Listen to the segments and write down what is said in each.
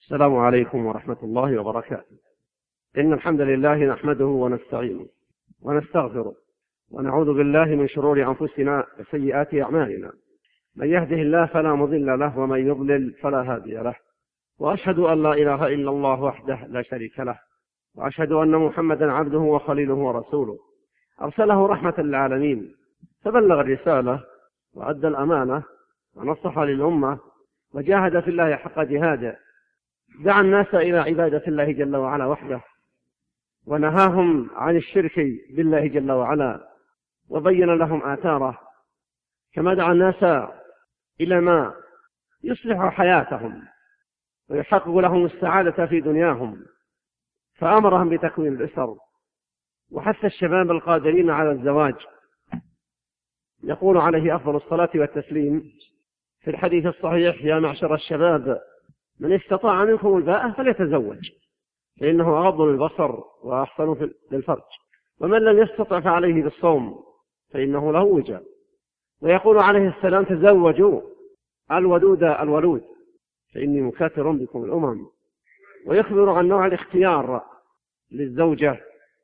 السلام عليكم ورحمة الله وبركاته. إن الحمد لله نحمده ونستعينه ونستغفره ونعوذ بالله من شرور أنفسنا وسيئات أعمالنا. من يهده الله فلا مضل له ومن يضلل فلا هادي له، وأشهد أن لا إله إلا الله وحده لا شريك له، وأشهد أن محمدا عبده وخليله ورسوله أرسله رحمة للعالمين، فبلغ الرسالة وأدى الأمانة ونصح للأمة وجاهد في الله حق جهاده، دعا الناس إلى عبادة الله جل وعلا وحده، ونهاهم عن الشرك بالله جل وعلا، وبين لهم آثاره، كما دعا الناس إلى ما يصلح حياتهم ويحقق لهم السعادة في دنياهم، فأمرهم بتكوين الأسر وحث الشباب القادرين على الزواج. يقول عليه أفضل الصلاة والتسليم في الحديث الصحيح: يا معشر الشباب من استطاع منكم الباءة فليتزوج، فإنه أغض للبصر وأحسن للفرج، ومن لم يستطع فعليه بالصوم فإنه له وجاء. ويقول عليه السلام: تزوجوا الودود الولود فإني مكاثر بكم الأمم. ويخبر عن نوع الاختيار للزوجة،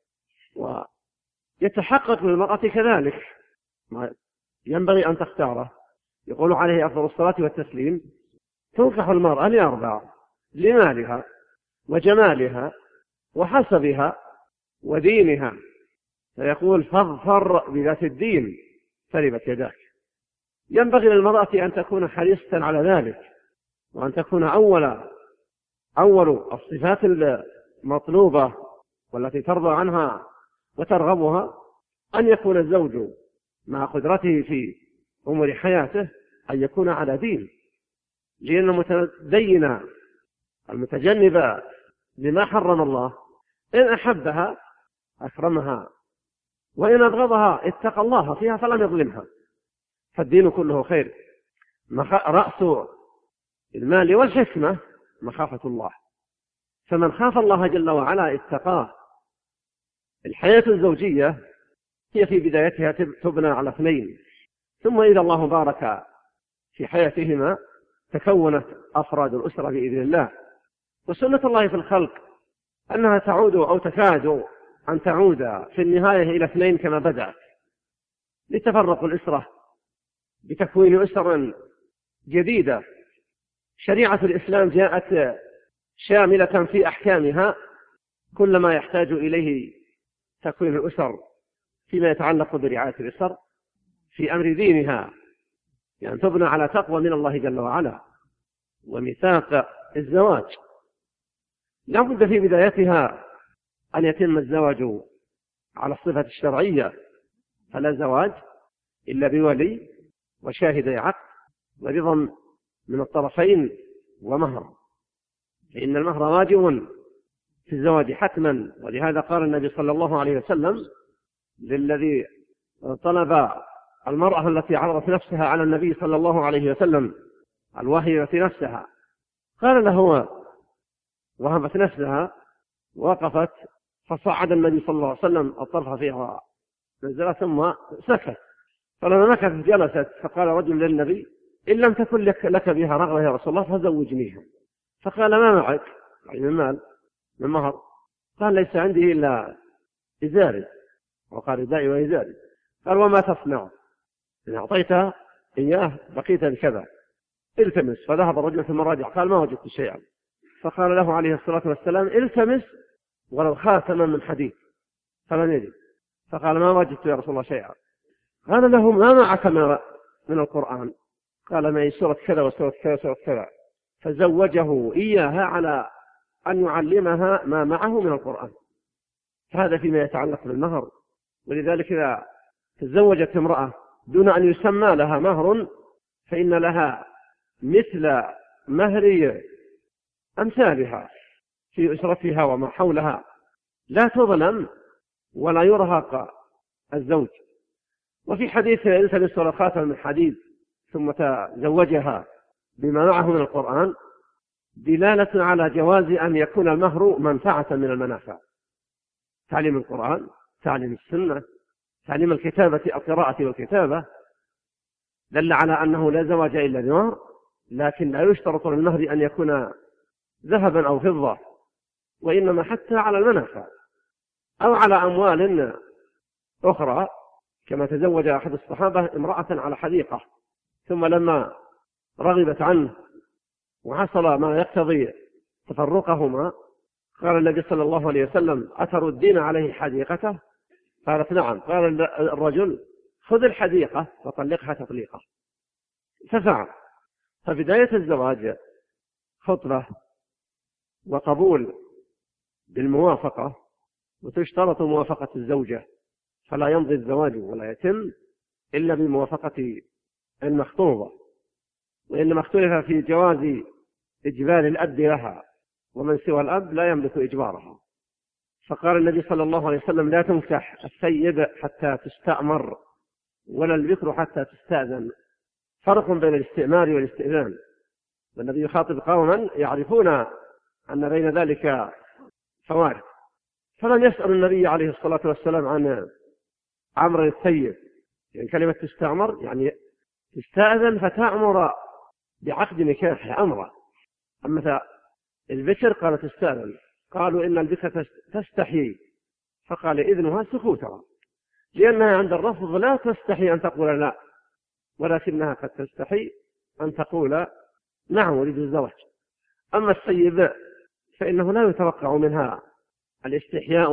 ويتحقق للمرأة كذلك ما ينبغي أن تختاره. يقول عليه أفضل الصلاة والتسليم: تنكح المرأة لأربع: لمالها وجمالها وحسبها ودينها. فيقول: فاظفر بذات الدين تربت يداك. ينبغي للمرأة أن تكون حريصة على ذلك، وأن تكون أول الصفات المطلوبة والتي ترضى عنها وترغبها أن يكون الزوج مع قدرته في أمور حياته أن يكون على دين، لأن المتدين المتجنب لما حرم الله إن أحبها أكرمها، وإن أبغضها اتقى الله فيها فلم يظلمها. فالدين كله خير. رأس المال والحكمة مخافة الله، فمن خاف الله جل وعلا اتقاه. الحياة الزوجية هي في بدايتها تبنى على اثنين، ثم إذا الله بارك في حياتهما تكونت أفراد الأسرة بإذن الله. وسنة الله في الخلق أنها تعود أو تكاد أن تعود في النهاية إلى اثنين كما بدأت، لتفرق الأسرة بتكوين أسر جديدة. شريعة الإسلام جاءت شاملة في أحكامها كل ما يحتاج إليه تكوين الأسر فيما يتعلق برعاية الأسر في أمر دينها، يعني تبنى على تقوى من الله جل وعلا وميثاق الزواج. لا بد في بدايتها أن يتم الزواج على الصفة الشرعية، فلا زواج إلا بولي وشاهدي عقد ورضا من الطرفين ومهر، فإن المهر واجب في الزواج حتما. ولهذا قال النبي صلى الله عليه وسلم للذي طلب المرأة التي عرضت نفسها على النبي صلى الله عليه وسلم الوهبة نفسها، قال له وهبت نفسها، وقفت فصعد النبي صلى الله عليه وسلم الطرف فيها نزل ثم سكت، فلما مكثت جلست، فقال رجل للنبي: إن لم تكن لك بها رغبة يا رسول الله فزوجنيها. فقال: ما معك؟ يعني من مال، من مهر؟ قال: ليس عندي إلا إزاري، وقال ردائي وإزاري. قال: وما تصنع إن أعطيتها إياه بقيت بكذا، التمس. فذهب الرجل في المراجع قال: ما وجدت شيئا. فقال له عليه الصلاة والسلام: التمس ولو خاتما من حديد، فلم يجد. فقال: ما وجدت يا رسول الله شيئا. قال له: ما معك من القرآن؟ قال: معي سورة كذا وسورة كذا وسورة كذا. فزوجه إياها على أن يعلمها ما معه من القرآن. فهذا فيما يتعلق بالمهر. ولذلك إذا تزوجت امرأة دون أن يسمى لها مهر فإن لها مثل مهر أمثالها في أسرتها وما حولها، لا تظلم ولا يرهق الزوج. وفي حديث: التمس ولو خاتما من حديد، ثم تزوجها بما معه من القرآن، دلالة على جواز أن يكون المهر منفعة من المنافع: تعليم القرآن، تعليم السنة، تعليم الكتابة، القراءة والكتابة. دل على أنه لا زواج إلا بمهر، لكن لا يشترط للمهر أن يكون ذهبا أو فضة، وإنما حتى على المنافع أو على أموال أخرى، كما تزوج أحد الصحابة امرأة على حديقة، ثم لما رغبت عنه وحصل ما يقتضي تفرقهما قال النبي صلى الله عليه وسلم: أتردين عليه حديقته؟ قالت: نعم. قال الرجل: خذ الحديقة وطلقها تطليقة. ففعل. فبداية الزواج خطبة وقبول بالموافقة، وتشترط موافقة الزوجة، فلا يمضي الزواج ولا يتم إلا بموافقة المخطوبة، وإنما اختلف في جواز إجبار الأب لها، ومن سوى الأب لا يملك إجبارها. فقال النبي صلى الله عليه وسلم: لا تنكح السيد حتى تستأمر، ولا البكر حتى تستأذن. فرق بين الاستئمار والاستئذان، والنبي يخاطب قوما يعرفون أن بين ذلك فوارق. فلم يسأل النبي عليه الصلاة والسلام عن أمر السيد، يعني كلمة تستأمر يعني تستأذن فتأمر بعقد نكاح أمره. أما البكر قال تستأذن، قالوا إن البكر تستحي، فقال إذنها سكوتها، لأنها عند الرفض لا تستحي أن تقول لا، ولكنها قد تستحي أن تقول نعم أريد الزواج. أما السيد فإنه لا يتوقع منها الاستحياء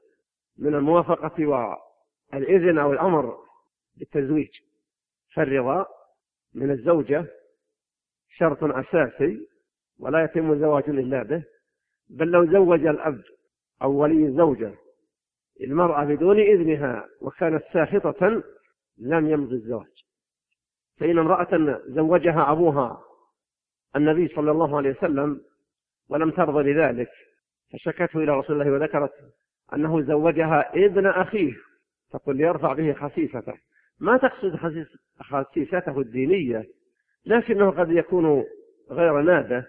من الموافقة والإذن أو الأمر بالتزويج، فالرضا من الزوجة شرط أساسي ولا يتم الزواج إلا به. بل لو زوج الأب أو ولي الزوجة المرأة بدون إذنها وكانت ساخطة لم يمضي الزواج. فإن امرأة زوجها أبوها النبي صلى الله عليه وسلم ولم ترضى لذلك، فشكته إلى رسول الله وذكرت أنه زوجها ابن أخيه، تقول ليرفع به خسيسته، ما تقصد خسيسته الدينية، لكنه قد يكون غير نابه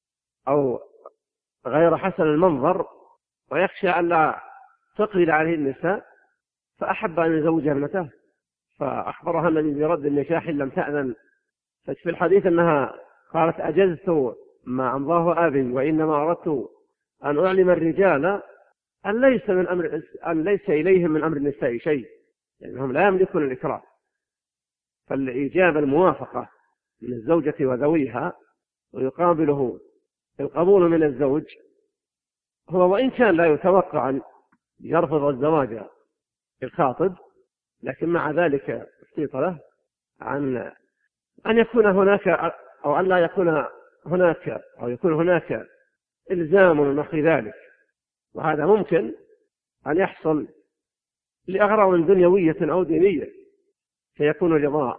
أو غير حسن المنظر، ويخشى أن لا تقبل عليه النساء، فأحب أن يزوج ابنته، فأخبرها النبي برد النكاح إن لم تأذن. ففي الحديث أنها قالت: أجزت ما أمضاه أبي، وإنما أردت أن أعلم الرجال أن ليس إليهم من أمر النساء شيء، يعني هم لا يملكون الإكراه. فالإجابة الموافقة من الزوجة وذويها ويقابله القبول من الزوج، هو وإن كان لا يتوقع أن يرفض الزواج الخاطب، لكن مع ذلك اشترط له أن يكون هناك أو أن لا يكون هناك أو يكون هناك إلزام ونحو ذلك، وهذا ممكن أن يحصل لأغراض دنيوية أو دينية، فيكون الرضا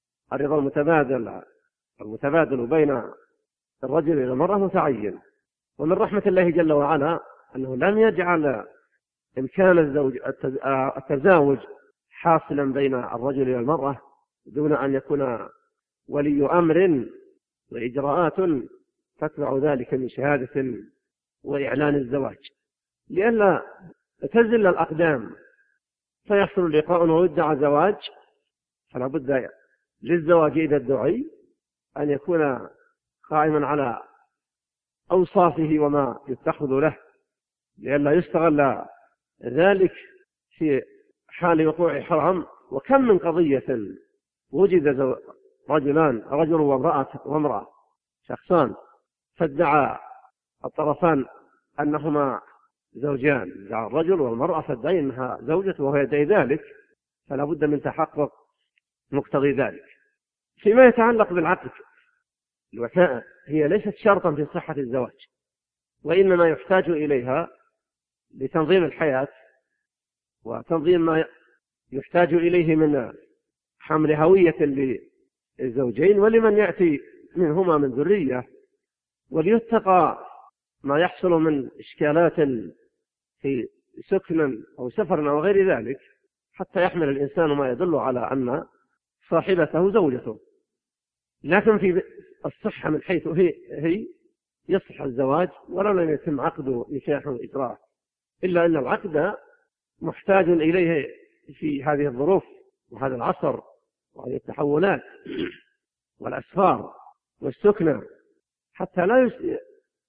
المتبادل بين الرجل والمرأة متعين. ومن رحمة الله جل وعلا أنه لم يجعل إمكان التزاوج حاصلا بين الرجل والمرأة دون أن يكون ولي أمر وإجراءات تتبع ذلك من شهادة وإعلان الزواج، لئلا تزل الأقدام فيحصل لقاء ويدعى زواج. فلا بد للزواج إذا ادعي أن يكون قائما على أوصافه وما يتخذ له، لئلا يستغل ذلك في حال وقوع حرام. وكم من قضية وجد رجل وامرأة شخصان، فادعى الطرفان أنهما زوجان، ادعى الرجل والمرأة فادعي أنها زوجته وهو يدعي ذلك، فلا بد من تحقق مقتضي ذلك. فيما يتعلق بالعقد، الوثائق هي ليست شرطا في صحة الزواج، وإنما يحتاج إليها لتنظيم الحياة وتنظيم ما يحتاج إليه من حمل هوية للزوجين ولمن يأتي منهما من ذرية، وليتقى ما يحصل من إشكالات في سكن أو سفر أو غير ذلك، حتى يحمل الإنسان ما يدل على أن صاحبته زوجته. لكن في الصحة من حيث هي يصح الزواج ولو لم يتم عقد نكاح وإجراء، إلا أن العقد محتاج إليه في هذه الظروف وهذا العصر وهذه التحولات والأسفار والسكنة، حتى لا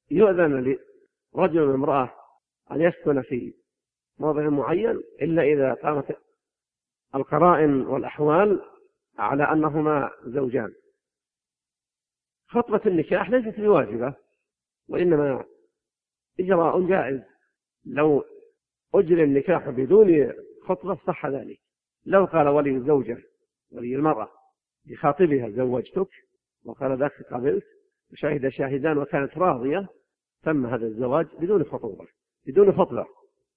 يؤذن لرجل وامرأة أن يسكن في موضع معين إلا إذا قامت القرائن والأحوال على أنهما زوجان. خطبة النكاح ليست بواجبة، وإنما إجراء جائز. لو أجري النكاح بدون خطبة صح ذلك. لو قال ولي الزوجة ولي المرأة لخاطبها زوجتك وقال ذاك قبلت وشهد شاهدان وكانت راضية، تم هذا الزواج بدون خطوبة بدون خطبة.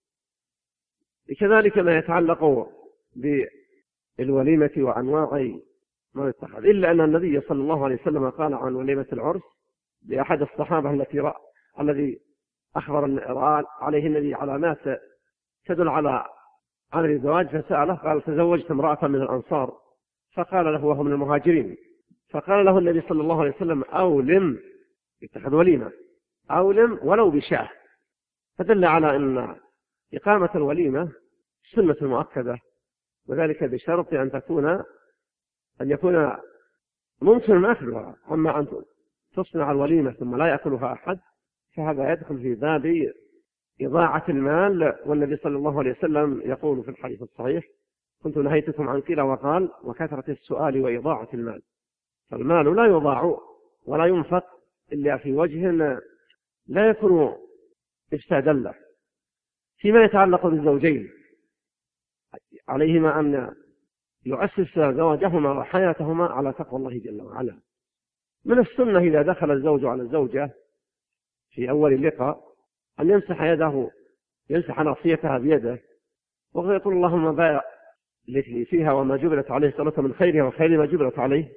كذلك ما يتعلق بالوليمة وأنواع ما يتخذ، إلا أن النبي صلى الله عليه وسلم قال عن وليمة العرس لأحد الصحابة الذي أخبر عليه النبي علامات تدل على عمل الزواج، فسأله قال تزوجت امرأة من الأنصار، فقال له وهو من المهاجرين، فقال له النبي صلى الله عليه وسلم أولم، اتخذ وليمة أولم ولو بشاه، فدل على أن إقامة الوليمة سنة مؤكدة، وذلك بشرط أن يكون ممكن أكلها. أما أن تصنع الوليمة ثم لا يأكلها أحد فهذا يدخل في باب إضاعة المال، والنبي صلى الله عليه وسلم يقول في الحديث الصحيح كنت نهيتكم عن قيل وقال وكثرة السؤال وإضاعة المال. فالمال لا يضاع ولا ينفق إلا في وجه لا يكون إفسادا له. فيما يتعلق بالزوجين عليهما أن يؤسس زواجهما وحياتهما على تقوى الله جل وعلا. من السنة إذا دخل الزوج على الزوجة في أول اللقاء أن يمسح ناصيتها بيده ويقول اللهم بارك لي فيها وما جبلت عليه صلاة من خيرها وخير ما جبلت عليه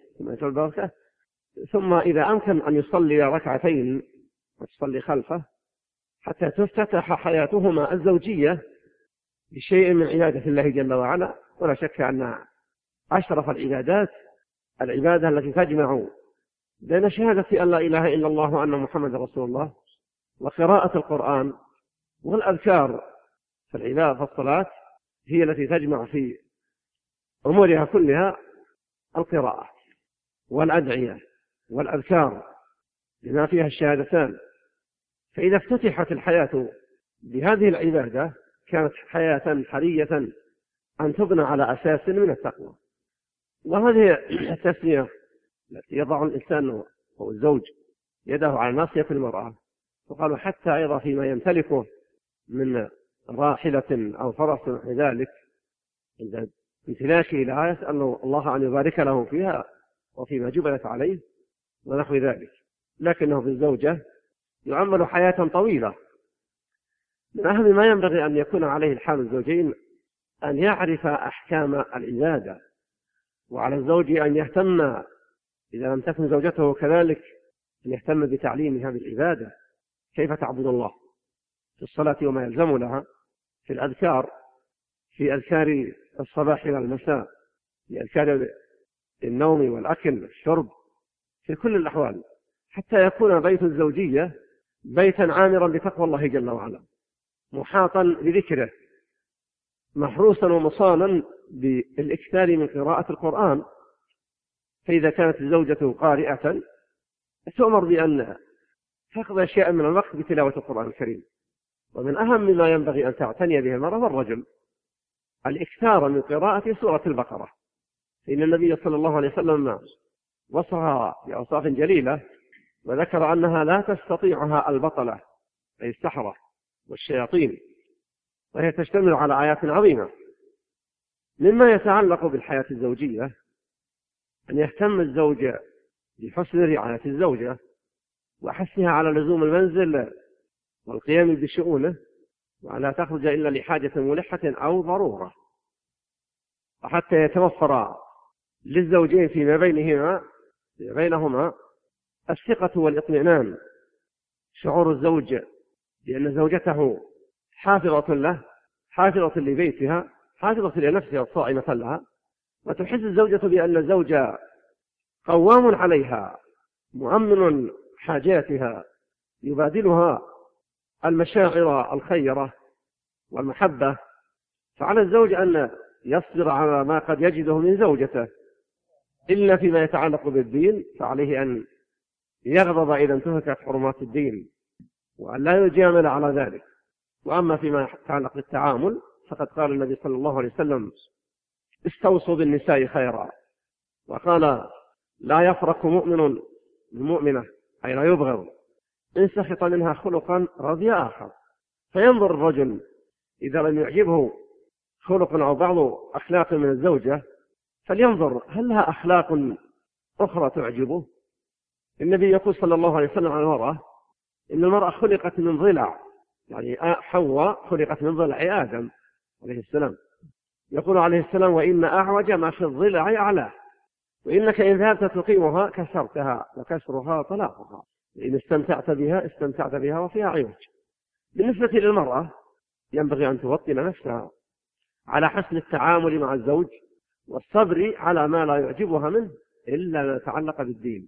ثم إذا أمكن أن يصلي ركعتين وتصلي خلفه حتى تفتتح حياتهما الزوجية بشيء من عبادة الله جل وعلا. ولا شك أن أشرف العبادات العبادة التي تجمع بين شهادة أن لا إله إلا الله وأن محمد رسول الله وقراءة القرآن والأذكار. فالعبادة الصلاة هي التي تجمع في أمورها كلها القراءة والأدعية والأذكار لما فيها الشهادتان. فإذا افتتحت الحياة بهذه العبادة كانت حياة حرية أن تبنى على أساس من التقوى. وهذه التسمية التي يضع الإنسان أو الزوج يده على ناصية المرأة، وقالوا حتى أيضا فيما يمتلكه من راحلة أو فرس ذلك عند امتلاكه لها يسأل الله أن يبارك له فيها وفيما جبلت عليه ونحو ذلك. لكنه بالزوجة يعمل حياة طويلة. من أهم ما ينبغي أن يكون عليه الحال الزوجين أن يعرف أحكام العبادة، وعلى الزوج أن يهتم إذا لم تكن زوجته كذلك أن يهتم بتعليم هذه العبادة، كيف تعبد الله في الصلاة وما يلزم لها، في الأذكار، في أذكار الصباح والمساء، في أذكار النوم والأكل والشرب، في كل الأحوال، حتى يكون بيت الزوجية بيتا عامرا بتقوى الله جل وعلا، محاطا بذكره، محروسا ومصانا بالإكثار من قراءة القرآن. فإذا كانت الزوجة قارئة تؤمر بأن تقضي أشياء من الوقت بتلاوة القرآن الكريم. ومن أهم ما ينبغي أن تعتني به المرأة والرجل الإكثار من قراءة سورة البقرة، فإن النبي صلى الله عليه وسلم وصفها بأوصاف جليلة وذكر أنها لا تستطيعها البطلة أي السحرة والشياطين، وهي تشتمل على آيات عظيمة. مما يتعلق بالحياة الزوجية أن يهتم الزوج بحسن رعاية الزوجة وحثها على لزوم المنزل والقيام بشؤونه، ولا تخرج إلا لحاجة ملحة أو ضرورة، وحتى يتوفر للزوجين فيما بينهما الثقة والإطمئنان، شعور الزوج بأن زوجته حافظة له، حافظة لبيتها، حافظة لنفسها صائمة لها، وتحس الزوجة بأن الزوج قوام عليها مؤمن حاجاتها، يبادلها المشاعر الخيرة والمحبة. فعلى الزوج أن يصبر على ما قد يجده من زوجته، إلا فيما يتعلق بالدين فعليه أن يغضب إذا انتهكت حرمات الدين وأن لا يجامل على ذلك. وأما فيما يتعلق بالتعامل فقد قال النبي صلى الله عليه وسلم استوصوا بالنساء خيرا، وقال لا يفرق مؤمن بمؤمنة، أي لا يبغض، إن سخط منها خلقا رضي آخر. فينظر الرجل إذا لم يعجبه خلق أو بعض أخلاق من الزوجة فلينظر هل لها أخلاق أخرى تعجبه. النبي يقول صلى الله عليه وسلم عن المرأة إن المرأة خلقت من ضلع، يعني حواء خلقت من ضلع آدم عليه السلام. يقول عليه السلام وإن أعوج ما في الضلع أعلاه، وإنك إن ذهبت تقيمها كسرتها، وكسرها طلاقها، إن استمتعت بها وفيها عوج. بالنسبة للمرأة ينبغي أن توطن نفسها على حسن التعامل مع الزوج والصبر على ما لا يعجبها منه إلا ما يتعلق بالدين.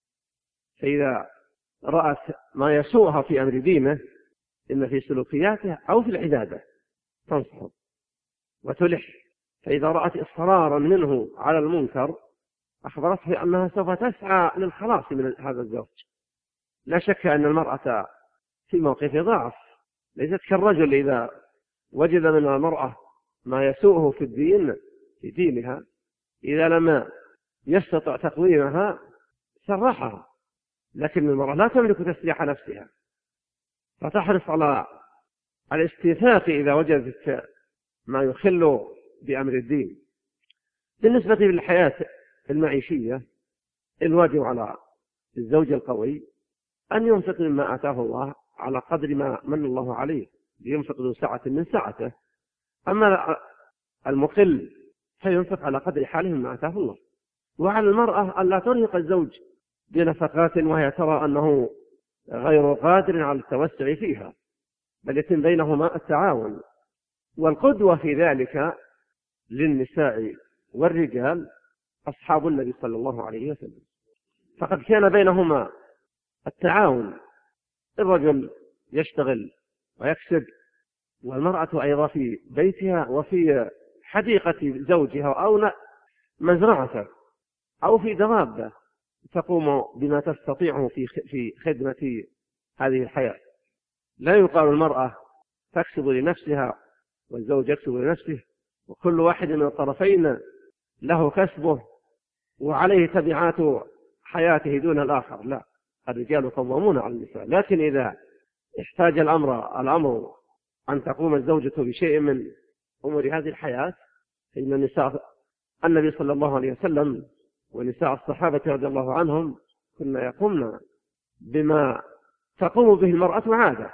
فإذا رأت ما يسوءها في أمر دينه إما في سلوكياته أو في العبادة تنصحه وتلح. فإذا رأت إصرارا منه على المنكر أخبرته أنها سوف تسعى للخلاص من هذا الزوج. لا شك أن المرأة في موقف ضعف، ليست كالرجل إذا وجد من المرأة ما يسوءه في الدين في دينها إذا لم يستطع تقويمها سرحها. لكن المرأة لا تملك تسليح نفسها، فتحرص على الاستيثاق إذا وجدت ما يخل بأمر الدين. بالنسبة للحياة المعيشية الواجب على الزوج القوي أن ينفق مما آتاه الله على قدر ما من الله عليه، لينفق ذو سعة من سعته. أما المقل فينفق على قدر حاله مما آتاه الله. وعلى المرأة أن لا ترهق الزوج بنفقات وهي ترى أنه غير قادر على التوسع فيها، بل يتم بينهما التعاون. والقدوة في ذلك للنساء والرجال أصحاب النبي صلى الله عليه وسلم، فقد كان بينهما التعاون. الرجل يشتغل ويكسب، والمرأة أيضا في بيتها وفي حديقة زوجها أو مزرعته أو في دوابة تقوم بما تستطيعه في خدمة هذه الحياة. لا يقال المرأة تكسب لنفسها والزوج يكسب لنفسه، وكل واحد من الطرفين له كسبه وعليه تبعات حياته دون الآخر. لا، الرجال قوامون على النساء. لكن إذا احتاج الأمر أن تقوم الزوجة بشيء من أمور هذه الحياة فإن النساء النبي صلى الله عليه وسلم ونساء الصحابة رضي الله عنهم كنا يقومن بما تقوم به المرأة عادة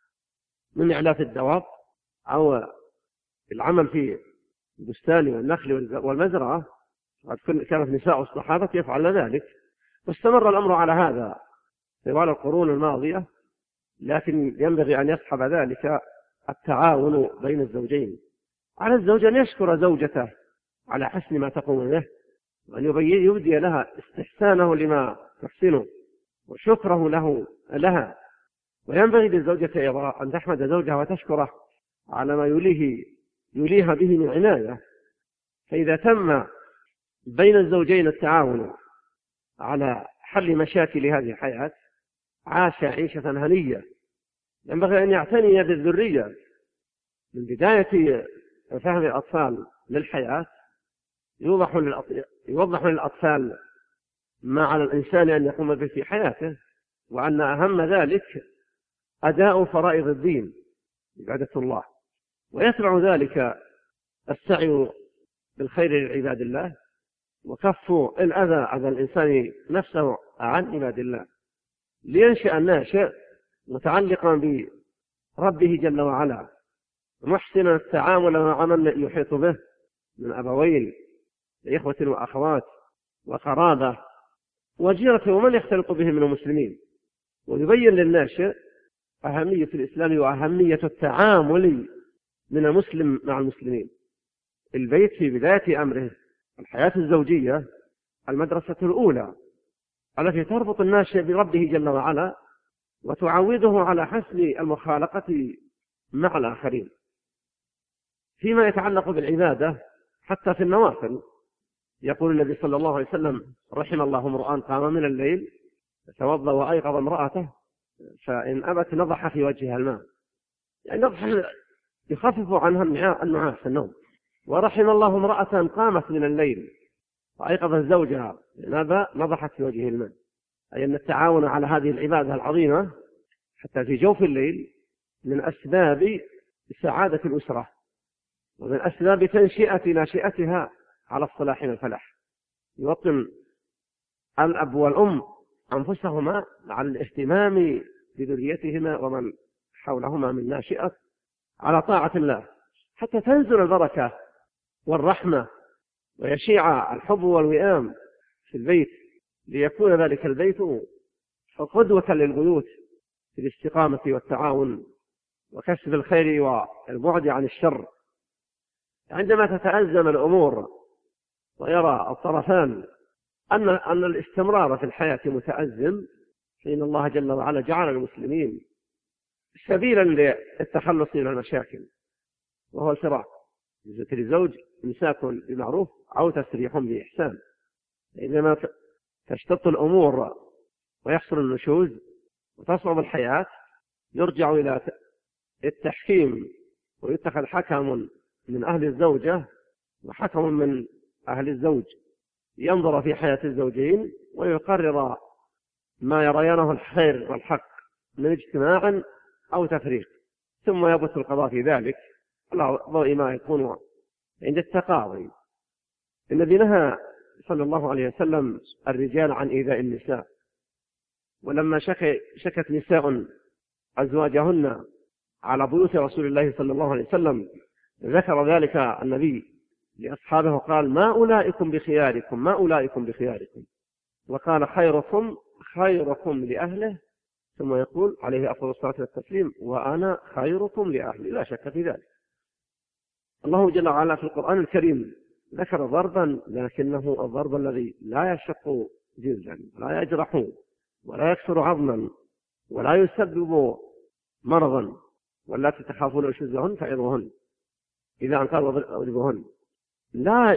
من إعلاف الدواب أو العمل في البستان والنخل والمزرعة. كانت نساء الصحابة يفعلن ذلك، واستمر الأمر على هذا طوال القرون الماضية. لكن ينبغي أن يصحب ذلك التعاون بين الزوجين. على الزوج أن يشكر زوجته على حسن ما تقوم به، وأن يبدي لها استحسانه لما تحسنه وشكره لها. وينبغي للزوجة أيضا أن تحمد زوجها وتشكره على ما يليها به من عناية. فإذا تم بين الزوجين التعاون على حل مشاكل هذه الحياة عاش عيشة هنية. ينبغي أن يعتني بالذرية من بداية فهم الأطفال للحياة. يوضح للأطفال ما على الإنسان أن يقوم به في حياته، وأن أهم ذلك أداء فرائض الدين عبادة الله، ويتبع ذلك السعي بالخير لعباد الله وكف الأذى عن الإنسان نفسه عن عباد الله، لينشأ الناشئ متعلقا بربه جل وعلا محسنا التعامل مع من يحيط به من أبوين إخوة وأخوات وقرابة وجيرة ومن يختلط به من المسلمين. ويبين للناشئ أهمية الإسلام وأهمية التعامل من المسلم مع المسلمين. البيت في بداية أمره الحياة الزوجية المدرسة الأولى التي تربط الناشئ بربه جل وعلا وتعوده على حسن المخالقة مع الآخرين. فيما يتعلق بالعبادة حتى في النوافل يقول النبي صلى الله عليه وسلم رحم الله امرأ قام من الليل فتوضأ وأيقظ امرأته فإن أبت نضح في وجهها الماء، يعني نضح يخفف عنها النعاس النوم. ورحم الله امرأة قامت من الليل وأيقظت زوجها نضحت في وجهه الماء، أي أن التعاون على هذه العبادة العظيمة حتى في جوف الليل من أسباب سعادة الأسرة، ومن أسباب تنشئة ناشئتها على الصلاح والفلاح. يوطن الأب والأم أنفسهما على الاهتمام بذريتهما ومن حولهما من ناشئة على طاعة الله، حتى تنزل البركة والرحمة ويشيع الحب والوئام في البيت، ليكون ذلك البيت قدوة للبيوت في الاستقامة والتعاون وكسب الخير والبعد عن الشر. عندما تتأزم الأمور ويرى الطرفان أن الاستمرار في الحياة متأزم، فإن الله جل وعلا جعل المسلمين سبيلا للتخلص من المشاكل، وهو الفراق. يذكر الزوج إمساك بمعروف أو تسريح بإحسان. عندما تشتط الأمور ويحصل النشوز وتصعب الحياة، يرجع إلى التحكيم ويتخذ حكم من أهل الزوجة وحكم من أهل الزوج، ينظر في حياة الزوجين ويقرر ما يريانه الخير والحق من اجتماع أو تفريق، ثم يبث القضاء في ذلك على ضوء ما يكون عند التقاضي. الذي نهى صلى الله عليه وسلم الرجال عن إيذاء النساء، ولما شكت نساء أزواجهن على بيوت رسول الله صلى الله عليه وسلم ذكر ذلك النبي لأصحابه، قال: ما أولئكم بخياركم، ما أولئكم بخياركم، وقال: خيركم لأهله، ثم يقول عليه أفضل الصلاة والتسليم: وأنا خيركم لأهلي. لا شك في ذلك. الله جل وعلا في القرآن الكريم ذكر ضربا، لكنه الضرب الذي لا يشق جلدا ولا يجرح ولا يكسر عظما ولا يسبب مرضا، ولا تخافون نشوزهن فعظوهن، إذا أنكروا اضربوهن. لا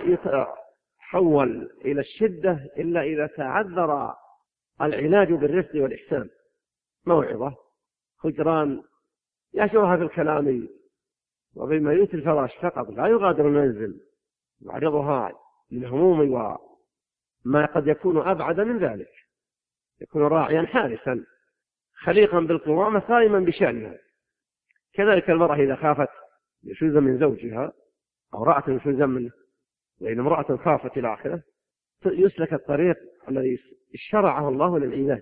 يتحول إلى الشدة إلا إذا تعذر العلاج بالرفق والإحسان. موعظة، خجران، يشوها في الكلام وبميوت الفراش فقط، لا يغادر المنزل، يعرضها للهموم وما قد يكون أبعد من ذلك. يكون راعيا حارسا خليقا بالقوامة قائما بشأنها. كذلك المرأة إذا خافت نشوزا من زوجها أو رأت نشوزا منه، وإن امرأة خافت إلى آخره، يسلك الطريق الذي شرعه الله للعباد.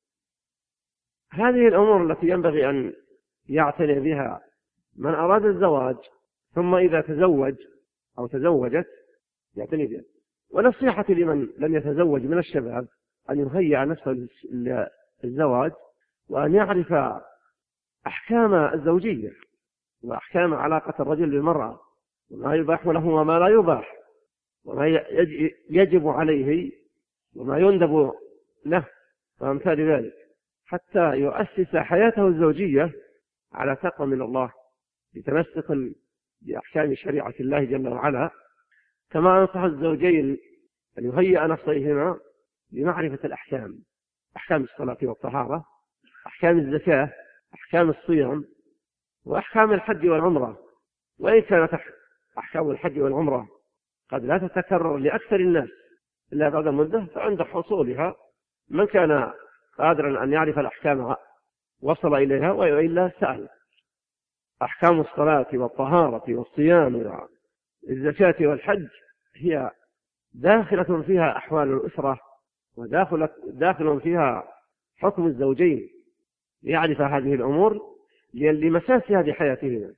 هذه الأمور التي ينبغي أن يعتني بها من أراد الزواج، ثم إذا تزوج أو تزوجت يعتني بها. ونصيحتي لمن لم يتزوج من الشباب أن يهيئ نفسه للزواج، وأن يعرف أحكام الزوجية وأحكام علاقة الرجل بالمرأة، وما يباح له وما لا يباح، وما يجب عليه وما يندب له وأمثال ذلك، حتى يؤسس حياته الزوجية على تقوى من الله بتمسك بأحكام شريعة الله جل وعلا. كما أنصح الزوجين أن يهيئ نفسيهما لمعرفة الأحكام، أحكام الصلاة والطهارة، أحكام الزكاة، أحكام الصيام، وأحكام الحج والعمرة. وإن كانت أحكام الحج والعمرة قد لا تتكرر لأكثر الناس إلا بعد مدة، فعند حصولها من كان قادرا أن يعرف الأحكام وصل إليها، وإلا سأل. أحكام الصلاة والطهارة والصيام والزكاة والحج هي داخلة فيها أحوال الأسرة، وداخل فيها حكم الزوجين، ليعرف هذه الأمور لمساسها بحياتهما.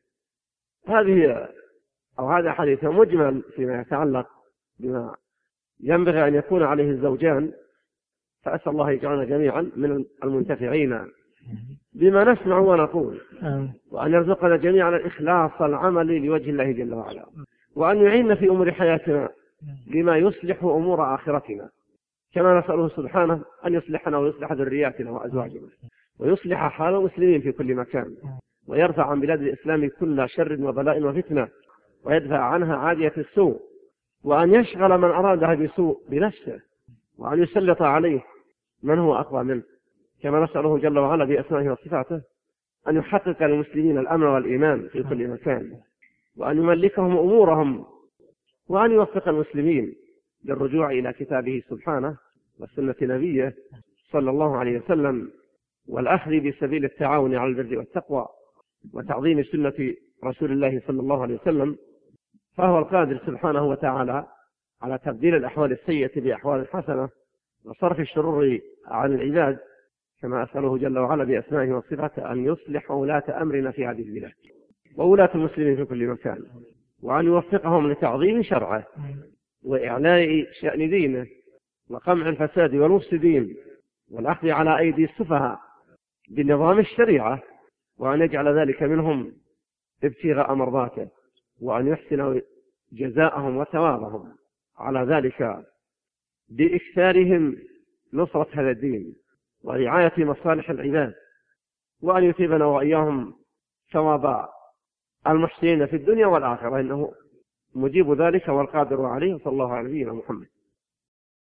هذا حديث مجمل فيما يتعلق بما ينبغي أن يكون عليه الزوجان، فأسأل الله يجعلنا جميعا من المنتفعين بما نسمع ونقول، وأن يرزقنا جميعا الإخلاص العمل لوجه الله جل وعلا، وأن يعيننا في أمور حياتنا لما يصلح أمور آخرتنا، كما نسأله سبحانه أن يصلحنا ويصلح ذرياتنا وأزواجنا، ويصلح حال المسلمين في كل مكان، ويرفع عن بلاد الإسلام كل شر وبلاء وفتنة، ويدفع عنها عادية السوء، وأن يشغل من أرادها بسوء بنفسه، وأن يسلط عليه من هو أقوى منه، كما نسأله جل وعلا بأسمائه وصفاته أن يحقق للمسلمين الأمن والإيمان في كل مكان، وأن يملكهم أمورهم، وأن يوفق المسلمين للرجوع إلى كتابه سبحانه وسنة نبيه صلى الله عليه وسلم، والأخذ بسبيل التعاون على البر والتقوى وتعظيم سنة رسول الله صلى الله عليه وسلم. فهو القادر سبحانه وتعالى على تبديل الأحوال السيئة بأحوال حسنة وصرف الشرور عن العباد، كما أسأله جل وعلا بأسمائه وصفاته أن يصلح ولاة أمرنا في هذه البلاد وولاة المسلمين في كل مكان، وأن يوفقهم لتعظيم شرعه وإعلاء شأن دينه وقمع الفساد والمفسدين والأخذ على أيدي السفهاء بنظام الشريعة، وأن يجعل ذلك منهم ابتغاء مرضاته، وأن يحسن جزاءهم وثوابهم على ذلك بإكثارهم نصرة هذا الدين ورعاية مصالح العباد، وأن يثيبنا وإياهم ثواب المحسنين في الدنيا والآخرة، إنه مجيب ذلك والقادر عليه. صلى الله على نبينا محمد.